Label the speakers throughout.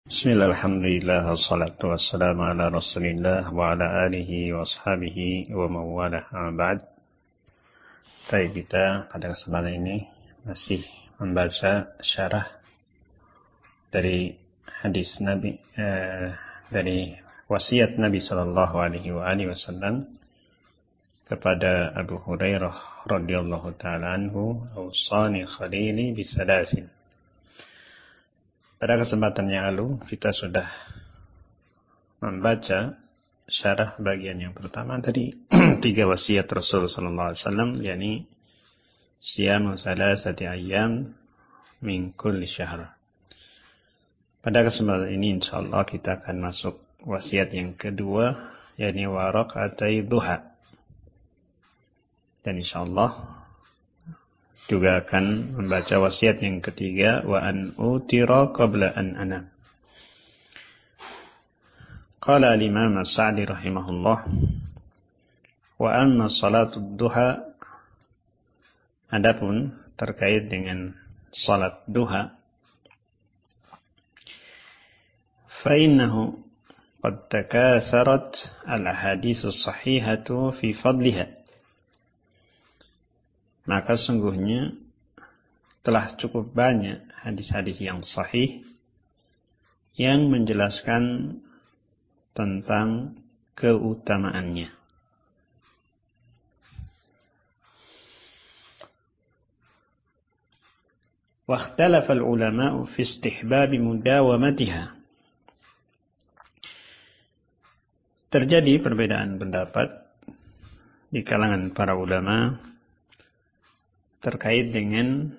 Speaker 1: Bismillah, alhamdulillah, wassalatu wassalamu ala rasulillah wa ala alihi wa ashabihi wa mawalah ba'd. Kita pada kesempatan ini masih membaca syarah dari hadis Nabi, dari wasiat Nabi sallallahu alaihi wasallam kepada Abu Hurairah radhiyallahu ta'ala anhu, "Awsani khalili bisalasin." Pada kesempatan yang lalu kita sudah membaca syarah bagian yang pertama dari 3 wasiat Rasul sallallahu alaihi wasallam, yakni siyamu salasati ayyam min kulli syahr. Pada kesempatan ini insyaallah kita akan masuk wasiat yang kedua, yakni wa raq'atai duha. Dan insyaallah juga akan membaca wasiat yang ketiga, wa an utira qabla an anam. Qala al-Imam As-Sa'di rahimahullah, wa amma salatu duha, adapun terkait dengan salat duha, fa innahu qad takatharat al-ahaditsu sahihatu fi fadliha. Maka sungguhnya telah cukup banyak hadis-hadis yang sahih yang menjelaskan tentang keutamaannya. Wa ikhtalafa al-ulama'u fi istihbab mudawamatiha. Terjadi perbedaan pendapat di kalangan para ulama terkait dengan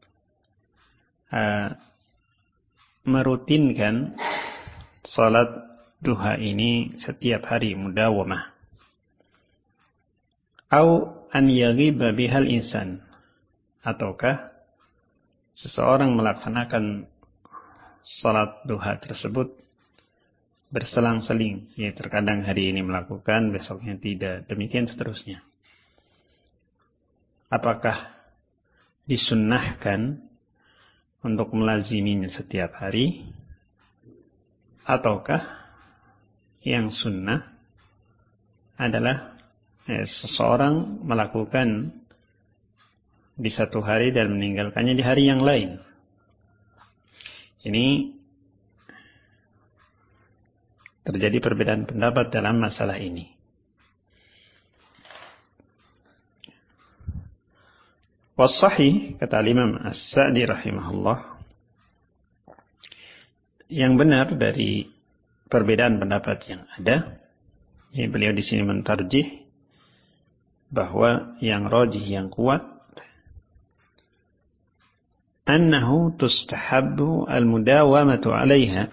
Speaker 1: merutinkan salat duha ini setiap hari, mudawamah. Au an yaghiba bihal insan, ataukah seseorang melaksanakan salat duha tersebut berselang-seling, ya terkadang hari ini melakukan, besoknya tidak, demikian seterusnya. Apakah disunnahkan untuk melaziminya setiap hari, ataukah yang sunnah adalah seseorang melakukan di satu hari dan meninggalkannya di hari yang lain? Ini terjadi perbedaan pendapat dalam masalah ini. Wassahih, kata Imam As-Sa'di rahimahullah, yang benar dari perbedaan pendapat yang ada, ya, beliau di sini mentarjih bahwa yang rajih, yang kuat, annahu tustahabbu al-mudawamatu 'alaiha,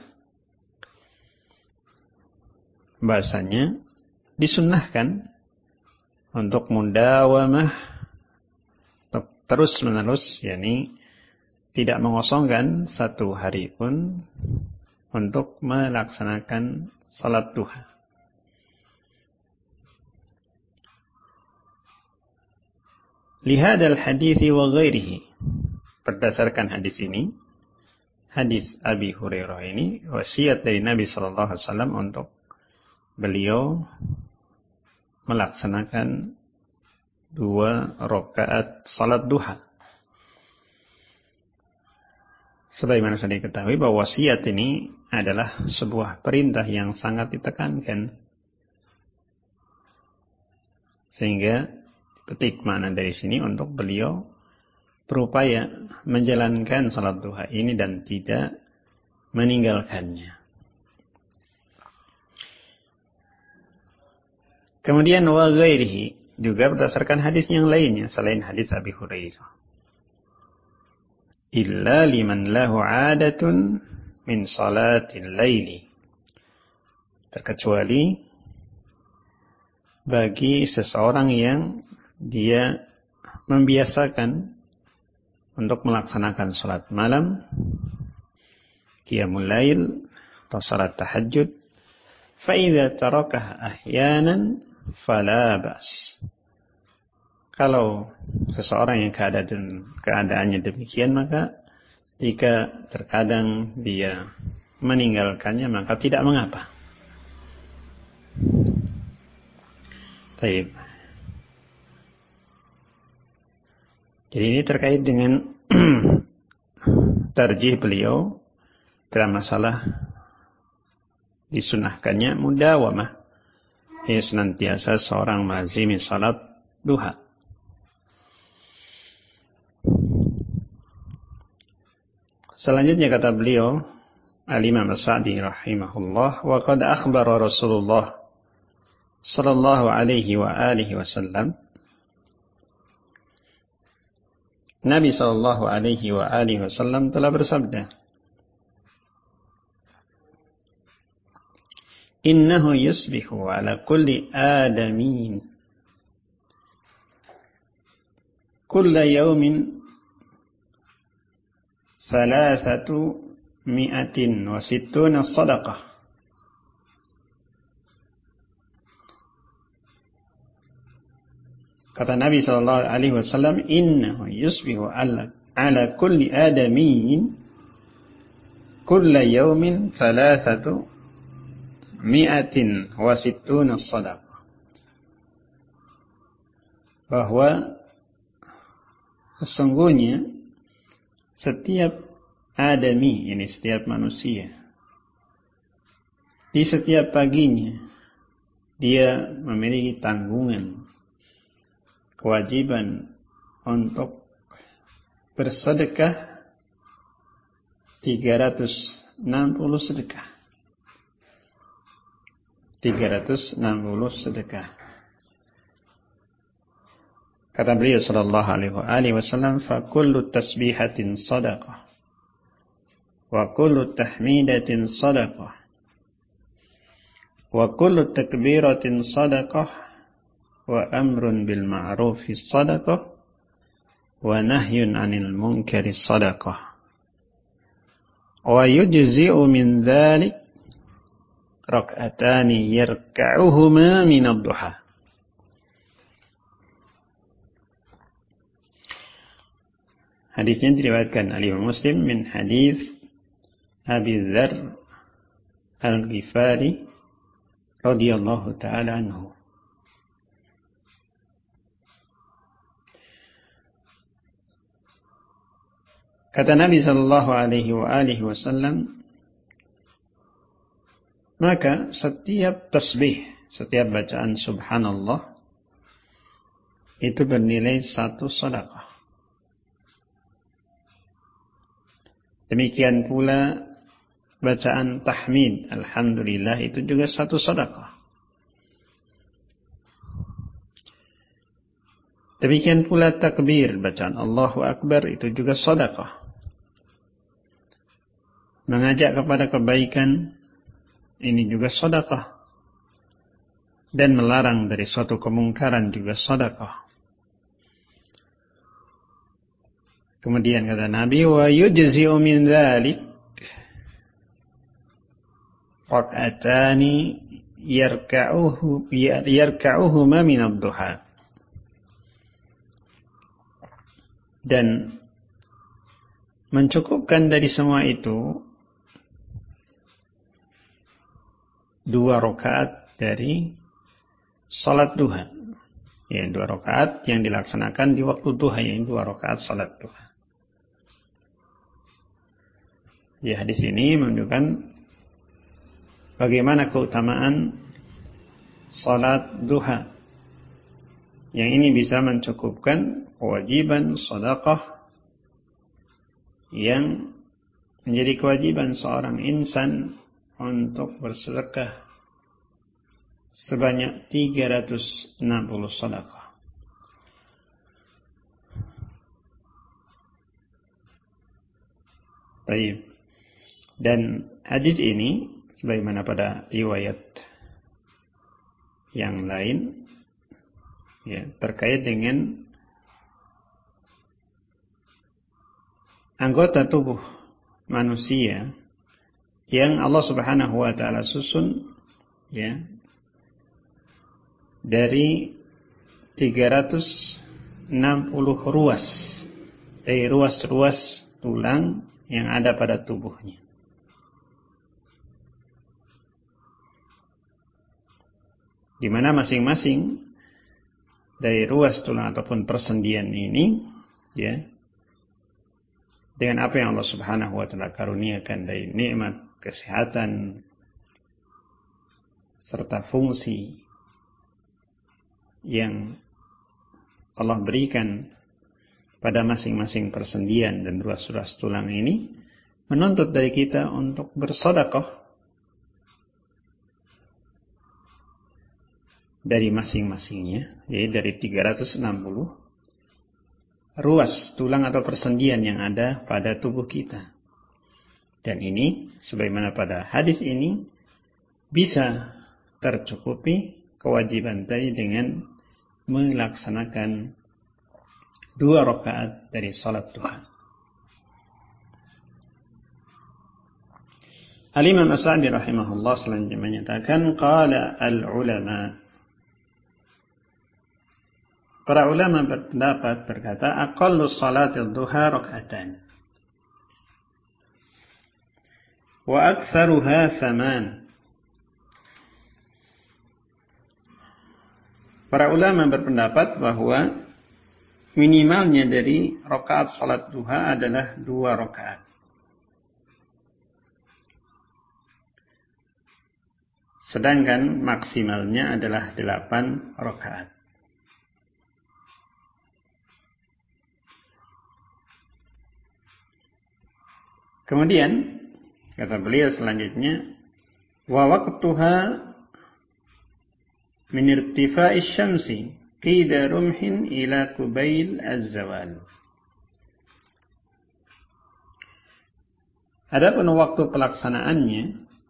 Speaker 1: bahasanya disunnahkan untuk mudawamah, terus menerus, yakni tidak mengosongkan satu hari pun untuk melaksanakan salat duha. Lihadal hadithi wa ghairihi, berdasarkan hadis ini, hadis Abi Hurairah ini, wasiat dari Nabi sallallahu alaihi wasallam untuk beliau melaksanakan 2 rakaat salat duha. Sebagaimana sudah diketahui bahwa wasiat ini adalah sebuah perintah yang sangat ditekankan, sehingga petik makna dari sini untuk beliau berupaya menjalankan salat duha ini dan tidak meninggalkannya. Kemudian wa ghairihi, juga berdasarkan hadis yang lainnya selain hadis Abi Hurairah. Illa liman lahu 'adatun min salatil laili, terkecuali bagi seseorang yang dia membiasakan untuk melaksanakan salat malam, qiyamul lail atau salat tahajud, fa idza tarakaha ahyanan fala ba's. Kalau seseorang yang keadaannya demikian, maka jika terkadang dia meninggalkannya maka tidak mengapa. Baik. Jadi ini terkait dengan tarjih beliau dalam masalah disunahkannya mudawamah, ya senantiasa seorang melazimi salat duha. Selanjutnya kata beliau Al-Imam As-Sa'di rahimahullah, wa qad akhbara Rasulullah sallallahu alaihi wa alihi wasallam, Nabi sallallahu alaihi wa alihi wasallam telah bersabda, innahu yusbihu ala kulli adamin kulla yawmin 360 sadaqah. Kata Nabi sallallahu alaihi wasallam, innahu yusbihu ala kulli adamin kulla yawmin 360 sadaqah. Bahwa sesungguhnya setiap adami, ini setiap manusia, di setiap paginya dia memiliki tanggungan, kewajiban untuk bersedekah 360 sedekah. 360 sedekah. Kata beliau sallallahu alaihi wasallam, fa kullu tasbihatin sadaqah wa kullu tahmidatin sadaqah wa kullu takbiratin sadaqah wa amrun bil ma'rufi sadaqah wa nahyun 'anil munkari sadaqah wa yujzi'u min dzalik rak'atani yarka'uhuma min ad-duha. Hadisnya diriwayatkan oleh Imam Muslim min hadis Abi Dzar Al-Ghifari radhiyallahu taala anhu. Kata Nabi sallallahu alaihi wasallam, maka setiap tasbih, setiap bacaan subhanallah itu bernilai 1 sedekah. Demikian pula bacaan tahmid alhamdulillah itu juga 1 sedekah. Demikian pula takbir, bacaan Allahu Akbar itu juga sedekah. Mengajak kepada kebaikan ini juga sedekah. Dan melarang dari suatu kemungkaran juga sedekah. Kemudian kata Nabi, wa yujzi'u min dzalik rak'atani yarka'uhuma min ad-duha. Dan mencukupkan dari semua itu 2 rakaat dari salat duha. Ya, 2 rakaat yang dilaksanakan di waktu duha, yaitu 2 rakaat salat duha. Ya, hadis ini menunjukkan bagaimana keutamaan salat duha. Yang ini bisa mencukupkan kewajiban sedekah yang menjadi kewajiban seorang insan untuk bersedekah sebanyak 360 sedekah. Baik. Dan hadis ini sebagaimana pada riwayat yang lain ya, terkait dengan anggota tubuh manusia yang Allah Subhanahu wa taala susun ya dari 360 ruas, dari ruas-ruas tulang yang ada pada tubuhnya. di mana masing-masing dari ruas tulang ataupun persendian ini, ya, dengan apa yang Allah Subhanahu wa taala karuniakan dari nikmat kesehatan serta fungsi yang Allah berikan pada masing-masing persendian dan ruas-ruas tulang ini, menuntut dari kita untuk bersedekah dari masing-masingnya, yaitu dari 360 ruas tulang atau persendian yang ada pada tubuh kita. Dan ini, sebagaimana pada hadis ini, bisa tercukupi kewajiban tadi dengan melaksanakan 2 rakaat dari salat duha. Al-Imam As-Sa'di rahimahullah selanjutnya menyatakan, qala al-ulama, para ulama berpendapat berkata, aqallu salatil duha rak'atan wa aktsaruha 8. Para ulama berpendapat bahwa minimalnya dari rakaat salat duha adalah 2 rakaat. Sedangkan maksimalnya adalah 8 rakaat. Kemudian kata beliau selanjutnya, wa waqtuha min irtifa'i syamsi qida rumhin ila qubail az-zawal. Adapun waktu pelaksanaannya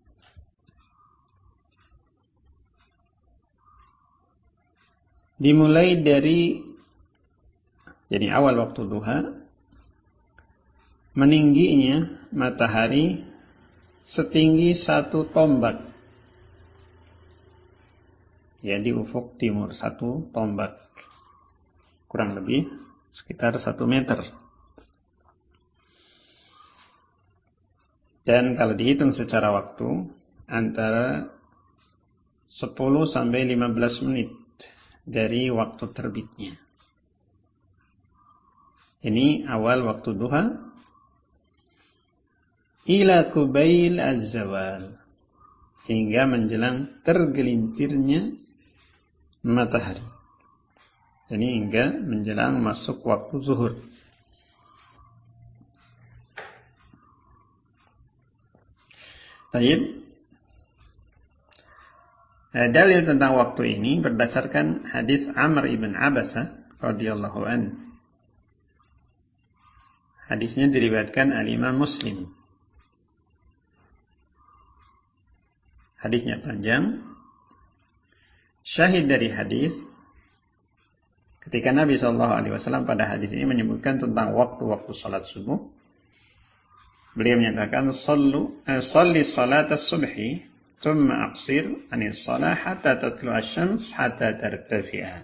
Speaker 1: dimulai dari, jadi awal waktu duha, meningginya matahari setinggi 1 tombak, ya, di ufuk timur 1 tombak, kurang lebih sekitar 1 meter. Dan kalau dihitung secara waktu, antara 10 sampai 15 menit dari waktu terbitnya. Ini awal waktu duha. Ila qubail az-zawal, hingga menjelang tergelincirnya matahari. Ini hingga menjelang masuk waktu zuhur. Baik. Dalil tentang waktu ini berdasarkan hadis Amr ibn Abasa radhiyallahu anhu. Hadisnya diriwayatkan al-Imam Muslim. Hadisnya panjang. Syahid dari hadis, ketika Nabi SAW pada hadis ini menyebutkan tentang waktu-waktu salat subuh, beliau menyatakan, salli salat as-subhi, thumma aqsir anis salah hatta tatlu asy-syams hatta tartafi'a.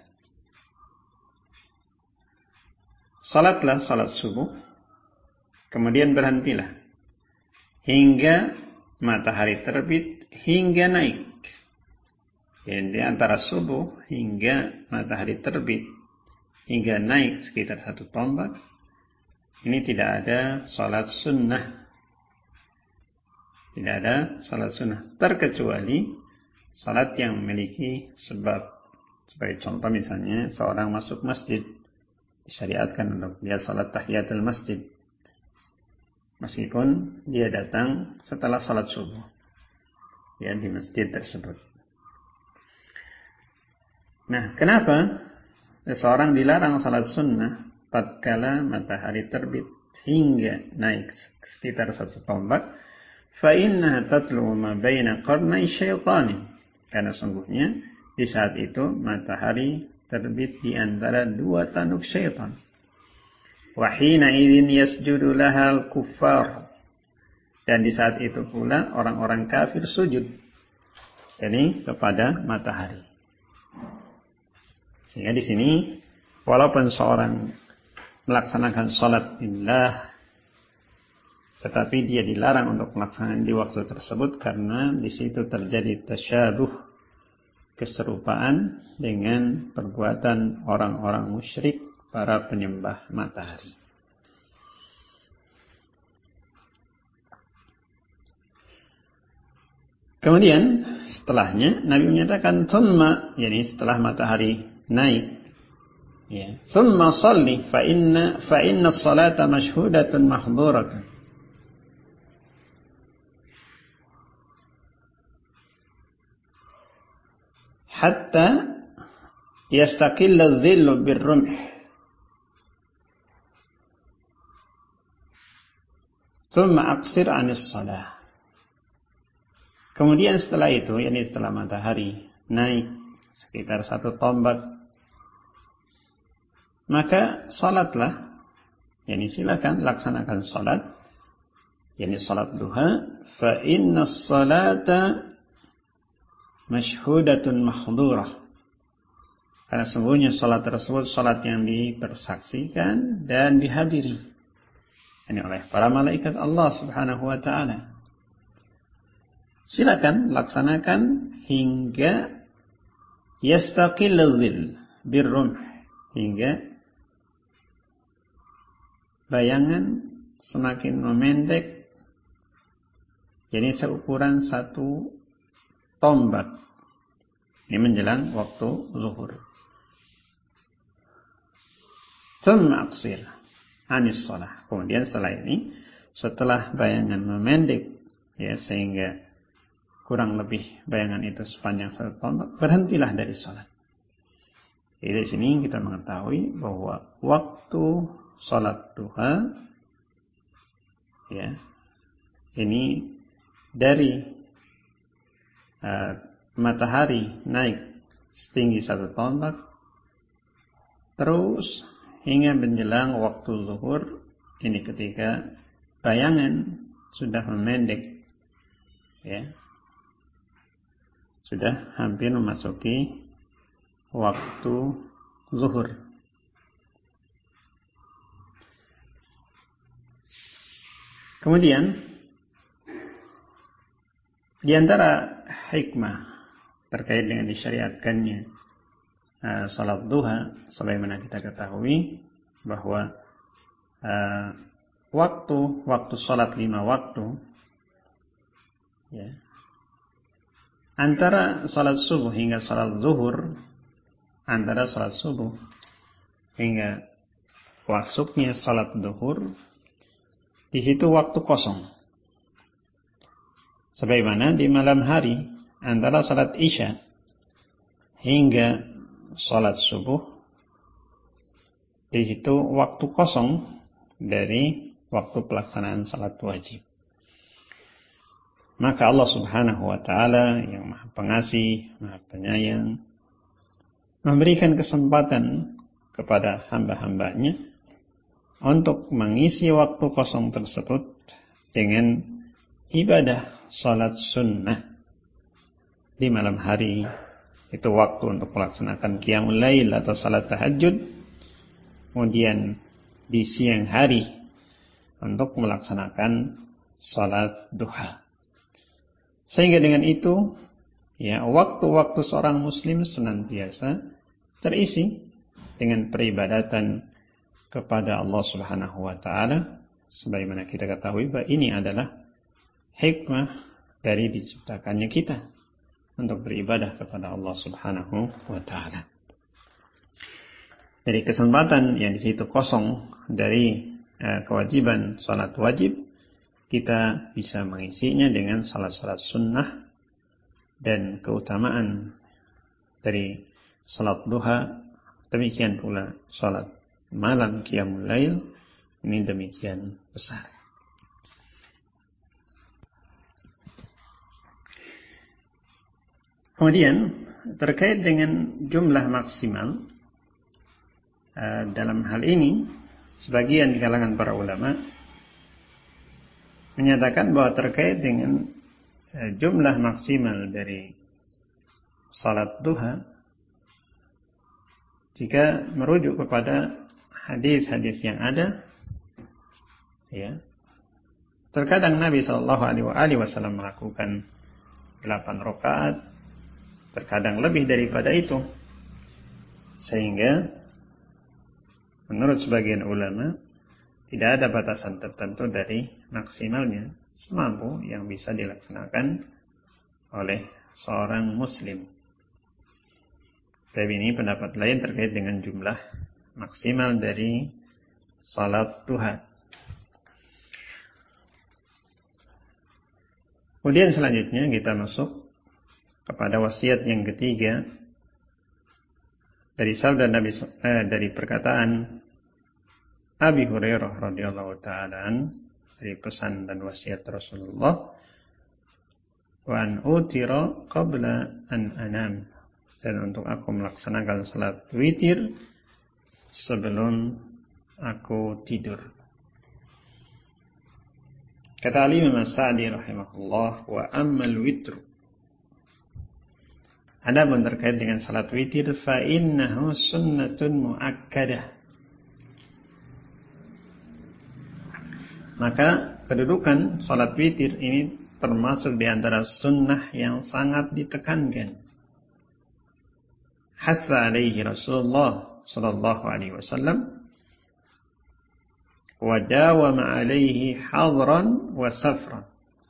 Speaker 1: Salatlah salat subuh, kemudian berhentilah hingga matahari terbit hingga naik. Jadi antara subuh hingga matahari terbit hingga naik sekitar 1 tombak, ini tidak ada salat sunnah. Tidak ada salat sunnah, terkecuali salat yang memiliki sebab. Sebagai contoh misalnya, seorang masuk masjid, disyariatkan untuk dia salat tahiyatul masjid, meskipun dia datang setelah salat subuh, ya, di masjid tersebut. Nah, kenapa seseorang dilarang salat sunnah tatkala matahari terbit hingga naik sekitar 1 tombak? Fa innaha tatlu ma baina qarnay syaitani. Karena sungguhnya di saat itu matahari terbit di antara 2 tanduk syaitan. Wa hina idzin yasjudu lahal kuffar. Dan di saat itu pula orang-orang kafir sujud, jadi kepada matahari. Sehingga di sini, walaupun seorang melaksanakan salat lillah, tetapi dia dilarang untuk melaksanakan di waktu tersebut karena di situ terjadi tasyabuh keserupaan dengan perbuatan orang-orang musyrik, para penyembah matahari. Kemudian setelahnya Nabi menyatakan thumma, yakni setelah matahari naik, ya, thumma shalli fa inna as-salata mashhudatun mahdhuratun. Hatta yastaqilla adh-dhillu bir-rumh. Thumma aqsir 'anis shalah. Kemudian setelah itu, yakni setelah matahari naik sekitar 1 tombak, maka salatlah, yakni silakan laksanakan salat, yakni salat duha, fa innas salata mashhudatun mahdhurah. Karena sungguhnya salat tersebut salat yang dipersaksikan dan dihadiri, yakni oleh para malaikat Allah Subhanahu wa taala. Silakan laksanakan hingga yastaqillul dhil birrumh, hingga bayangan semakin memendek, jadi seukuran 1 tombak. Ini menjelang waktu zuhur. Tsumma aqsir 'anis shalah. Kemudian setelah ini, setelah bayangan memendek, ya, sehingga kurang lebih bayangan itu sepanjang 1 tombak, berhentilah dari salat. Jadi di sini kita mengetahui bahwa waktu salat duha, ya, ini dari matahari naik setinggi 1 tombak terus hingga menjelang waktu zuhur. Ini ketika bayangan sudah memendek, ya, sudah hampir memasuki waktu zuhur. Kemudian di antara hikmah terkait dengan disyariatkannya salat duha, sebagaimana kita ketahui bahwa waktu salat 5 waktu, ya, antara salat subuh hingga salat zuhur, antara salat subuh hingga masuknya salat zuhur, di situ waktu kosong. Sebagaimana di malam hari antara salat isya hingga salat subuh, di situ waktu kosong dari waktu pelaksanaan salat wajib. Maka Allah Subhanahu wa taala yang Maha Pengasih, Maha Penyayang, memberikan kesempatan kepada hamba-hambanya untuk mengisi waktu kosong tersebut dengan ibadah salat sunnah di malam hari. Itu waktu untuk melaksanakan qiyamul lail atau salat tahajud. Kemudian di siang hari untuk melaksanakan salat duha. Sehingga dengan itu, ya, waktu-waktu seorang muslim senantiasa terisi dengan peribadatan kepada Allah Subhanahu wa taala, sebagaimana kita ketahui bahwa ini adalah hikmah dari diciptakannya kita untuk beribadah kepada Allah Subhanahu wa taala. Jadi kesempatan yang di situ kosong dari kewajiban salat wajib, kita bisa mengisinya dengan salat-salat sunnah, dan keutamaan dari salat duha, demikian pula salat malam qiyamul lail, ini demikian besar. Kemudian terkait dengan jumlah maksimal, dalam hal ini sebagian di kalangan para ulama menyatakan bahwa terkait dengan jumlah maksimal dari salat duha, jika merujuk kepada hadis-hadis yang ada, ya, terkadang Nabi SAW melakukan 8 rakaat, terkadang lebih daripada itu. Sehingga menurut sebagian ulama tidak ada batasan tertentu dari maksimalnya, semampu yang bisa dilaksanakan oleh seorang muslim. Tapi ini pendapat lain terkait dengan jumlah maksimal dari salat duha. Kemudian selanjutnya kita masuk kepada wasiat yang ketiga dari sabda Nabi, dari perkataan Abi Hurairah radhiyallahu ta'ala dari pesan dan wasiat Rasulullah, wa an utira qabla an anam, dan untuk aku melaksanakan salat witir sebelum aku tidur. Kata Ali Imam Sa'di rahimahullah, wa ammal witru, adapun terkait dengan salat witir, fa innahu sunnatun muakkadah, maka kedudukan salat witir ini termasuk di antara sunnah yang sangat ditekankan. Hassa alaihi Rasulullah sallallahu alaihi wasallam wa dawama alaihi hadran wa safran.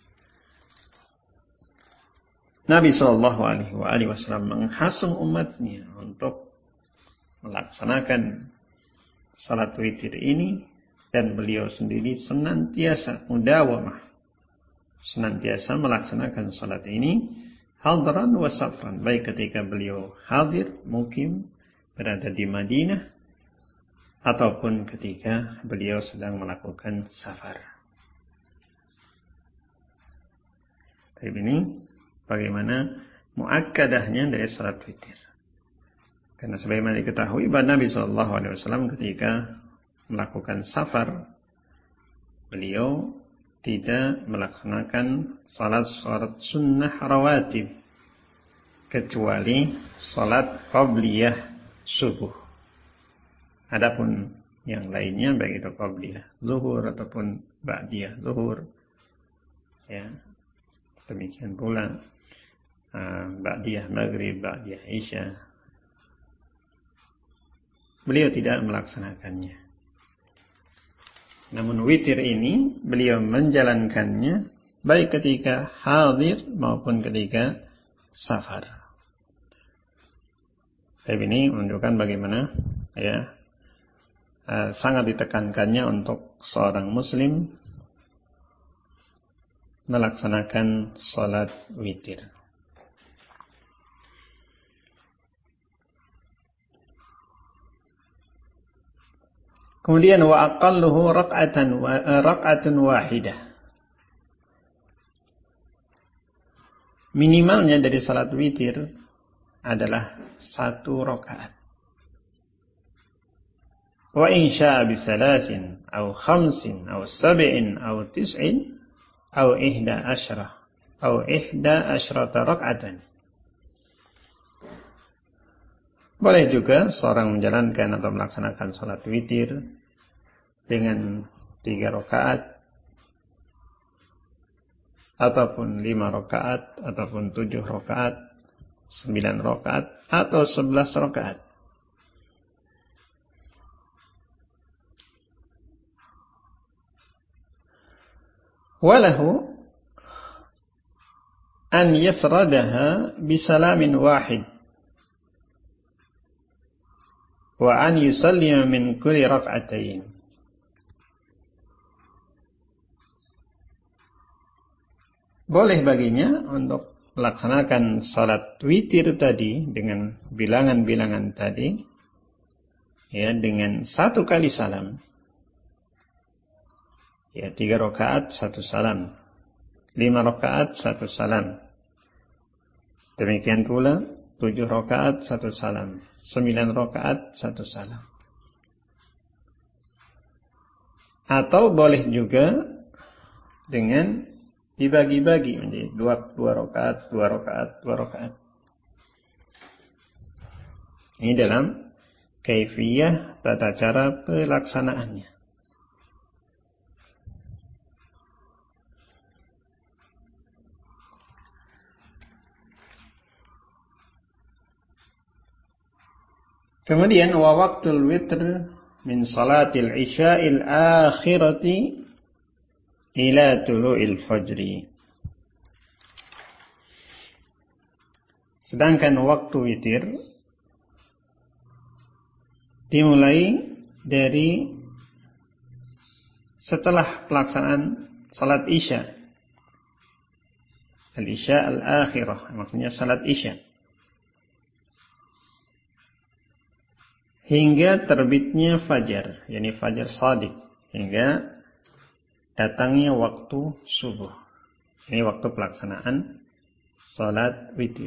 Speaker 1: Nabi sallallahu alaihi wasallam menghasung umatnya untuk melaksanakan salat witir ini, dan beliau sendiri senantiasa mudawamah, senantiasa melaksanakan salat ini hadran wa safran, baik ketika beliau hadir mukim berada di Madinah ataupun ketika beliau sedang melakukan safar. Tapi ini bagaimana muakkadahnya dari salat witir. Karena sebagaimana diketahui bahwa Nabi SAW ketika melakukan safar, beliau tidak melaksanakan salat sunnah rawatib kecuali salat qabliyah subuh. Adapun yang lainnya baik itu qabliyah zuhur ataupun ba'diyah zuhur, ya, demikian pula ba'diyah maghrib, ba'diyah isya, beliau tidak melaksanakannya. Namun witir ini beliau menjalankannya baik ketika hadir maupun ketika safar. Tapi ini menunjukkan bagaimana sangat ditekankannya untuk seorang muslim melaksanakan salat witir. Kemudian wa aqalluhu rak'atun wahidah. Minimalnya dari salat witir adalah 1 rakaat. Wa in syaa bi 3 aw 5 aw 7 aw 9 aw 11 rak'atan. Boleh juga seorang menjalankan atau melaksanakan salat witir dengan 3 rakaat, ataupun 5 rakaat, ataupun 7 rakaat, 9 rakaat, atau 11 rakaat. Walahu an yasradaha bisalamin wahid wa an yusallima min kulli rak'atain. Boleh baginya untuk melaksanakan salat witir tadi dengan bilangan-bilangan tadi, ya, dengan 1 kali salam. Ya, 3 rakaat 1 salam, 5 rakaat 1 salam. Demikian pula 7 rakaat 1 salam, 9 rakaat 1 salam. Atau boleh juga dengan dibagi-bagi menjadi 2 rakaat, 2 rakaat, 2 rakaat. Ini dalam kaifiyah tata cara pelaksanaannya. Kemudian wa waqtul witr min salatil isya'il akhirati ila tulu'il fajri. Sedangkan waktu witir dimulai dari setelah pelaksanaan salat isya. Al-isya al-akhirah, maksudnya salat isya. Hingga terbitnya fajar, yakni fajar shadiq, hingga datangnya waktu subuh. Ini waktu pelaksanaan salat witir.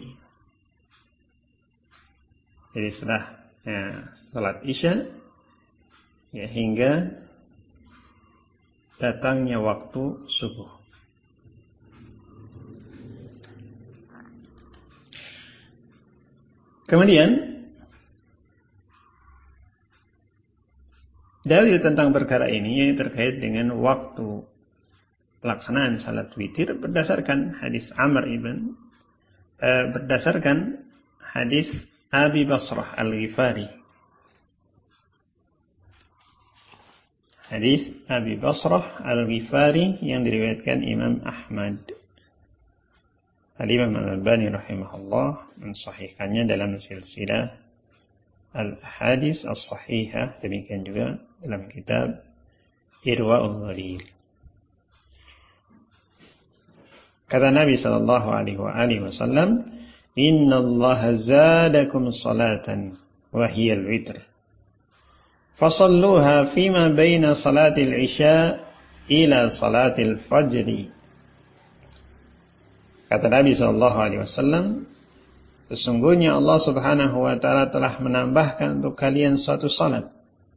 Speaker 1: Jadi setelah salat isya ya, hingga datangnya waktu subuh. Kemudian dalil tentang perkara ini yang terkait dengan waktu pelaksanaan salat witir berdasarkan hadis berdasarkan hadis Abi Basrah Al-Ghifari. Hadis Abi Basrah Al-Ghifari yang diriwayatkan Imam Ahmad. Al-Imam Al-Albani rahimahullah mensahihkannya dalam silsilah Al-Hadis As-Sahihah, demikian juga dalam kitab Irwaul Ghalil. Kata Nabi sallallahu alaihi wasallam, "Inna Allah zadakum salatan wa hiya al-witr. Fasalluha fima baina salatil isya ila salatil fajri." Kata Nabi sallallahu alaihi wasallam, sesungguhnya Allah Subhanahu wa taala telah menambahkan untuk kalian suatu salat,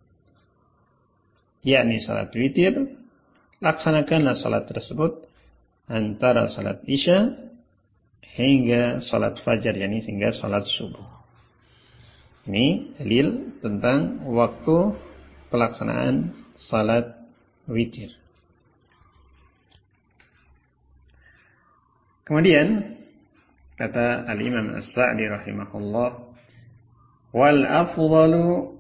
Speaker 1: yakni salat witir. Laksanakanlah salat tersebut antara salat isya hingga salat fajar, yakni hingga salat subuh. Ini dalil tentang waktu pelaksanaan salat witir. Kemudian kata Al-Imam As-Sa'di rahimahullah, wal afdalu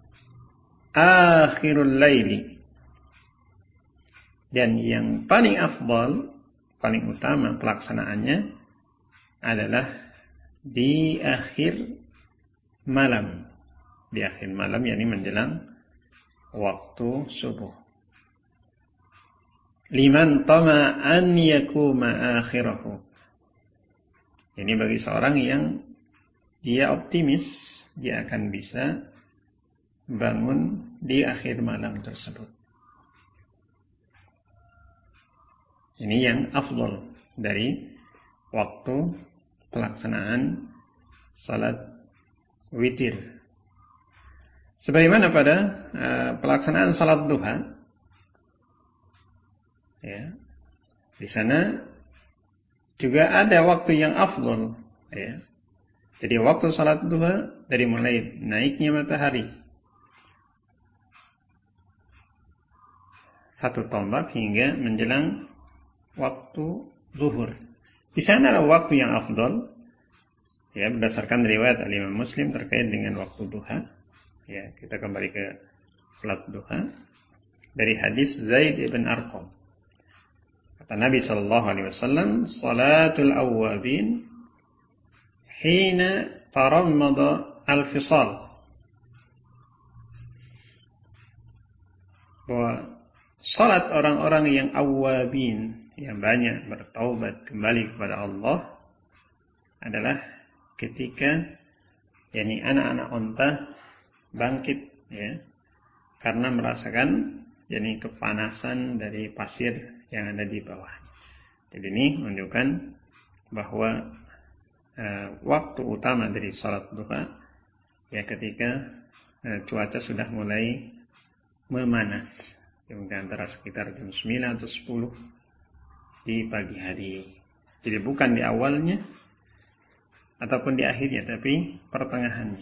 Speaker 1: akhirul laili. Dan yang paling afdal, paling utama pelaksanaannya adalah di akhir malam. Di akhir malam, yakni menjelang waktu subuh. Liman tama an yakuma akhirahu. Ini bagi seorang yang dia optimis, dia akan bisa bangun di akhir malam tersebut. Ini yang afdal dari waktu pelaksanaan salat witir. Sebagaimana pada pelaksanaan salat duha, ya, di sana juga ada waktu yang afdal, ya. Jadi waktu salat duha dari mulai naiknya matahari satu tombak hingga menjelang waktu zuhur. Di sana ada waktu yang afdal, ya, berdasarkan riwayat Al-Imam Muslim terkait dengan waktu duha. Ya, kita kembali ke salat duha dari hadis Zaid ibn Arqam. Kata Nabi sallallahu alaihi wasallam, "Salatul awwabin hina tarammada al-fisal." Bahwa salat orang-orang yang awwabin, yang banyak bertaubat kembali kepada Allah, adalah ketika yakni anak-anak unta bangkit, ya, karena merasakan yakni kepanasan dari pasir yang ada di bawah. Jadi ini menunjukkan bahwa waktu utama dari salat duha ya ketika cuaca sudah mulai memanas, mungkin antara sekitar jam 9 atau 10 di pagi hari. Jadi bukan di awalnya ataupun di akhirnya, tapi pertengahannya.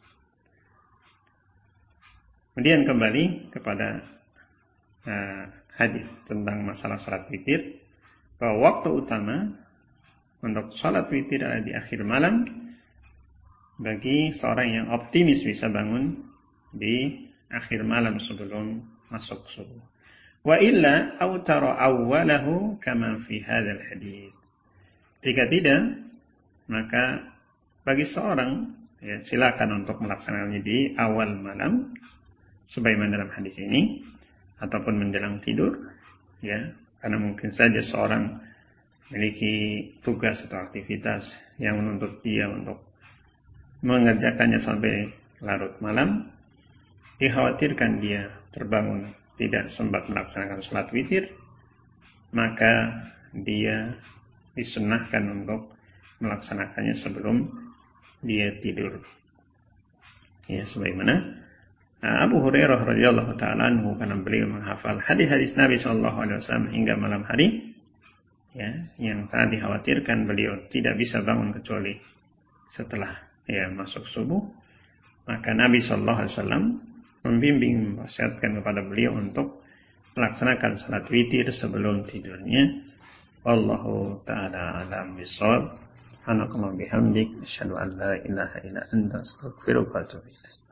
Speaker 1: Kemudian kembali kepada hadis tentang masalah salat witir, bahwa waktu utama untuk salat witir adalah di akhir malam, bagi seorang yang optimis bisa bangun di akhir malam sebelum masuk subuh. Wa illa autara awwalahu kama fi hadzal hadis. Jika tidak, maka bagi seorang ya, silakan untuk melaksanakannya di awal malam sebagaimana dalam hadis ini ataupun menjelang tidur ya, karena mungkin saja seorang memiliki tugas atau aktivitas yang menuntut dia untuk mengerjakannya sampai larut malam, dikhawatirkan dia terbangun tidak sempat melaksanakan salat witir, maka dia disunnahkan untuk melaksanakannya sebelum dia tidur. Ya, sebagaimana Abu Hurairah radhiyallahu taala anhu, karena beliau menghafal hadis-hadis Nabi sallallahu alaihi wasallam hingga malam hari, ya, yang sangat dikhawatirkan beliau tidak bisa bangun kecuali setelah ya masuk subuh, maka Nabi sallallahu alaihi wasallam membimbing, menasihatkan kepada beliau untuk melaksanakan salat witir sebelum tidurnya. Wallahu ta'ala a'lam bishawab. Subhanakallah bihamdik, asyhadu an la ilaha illa anta, astaghfiruka wa atubu ilaik.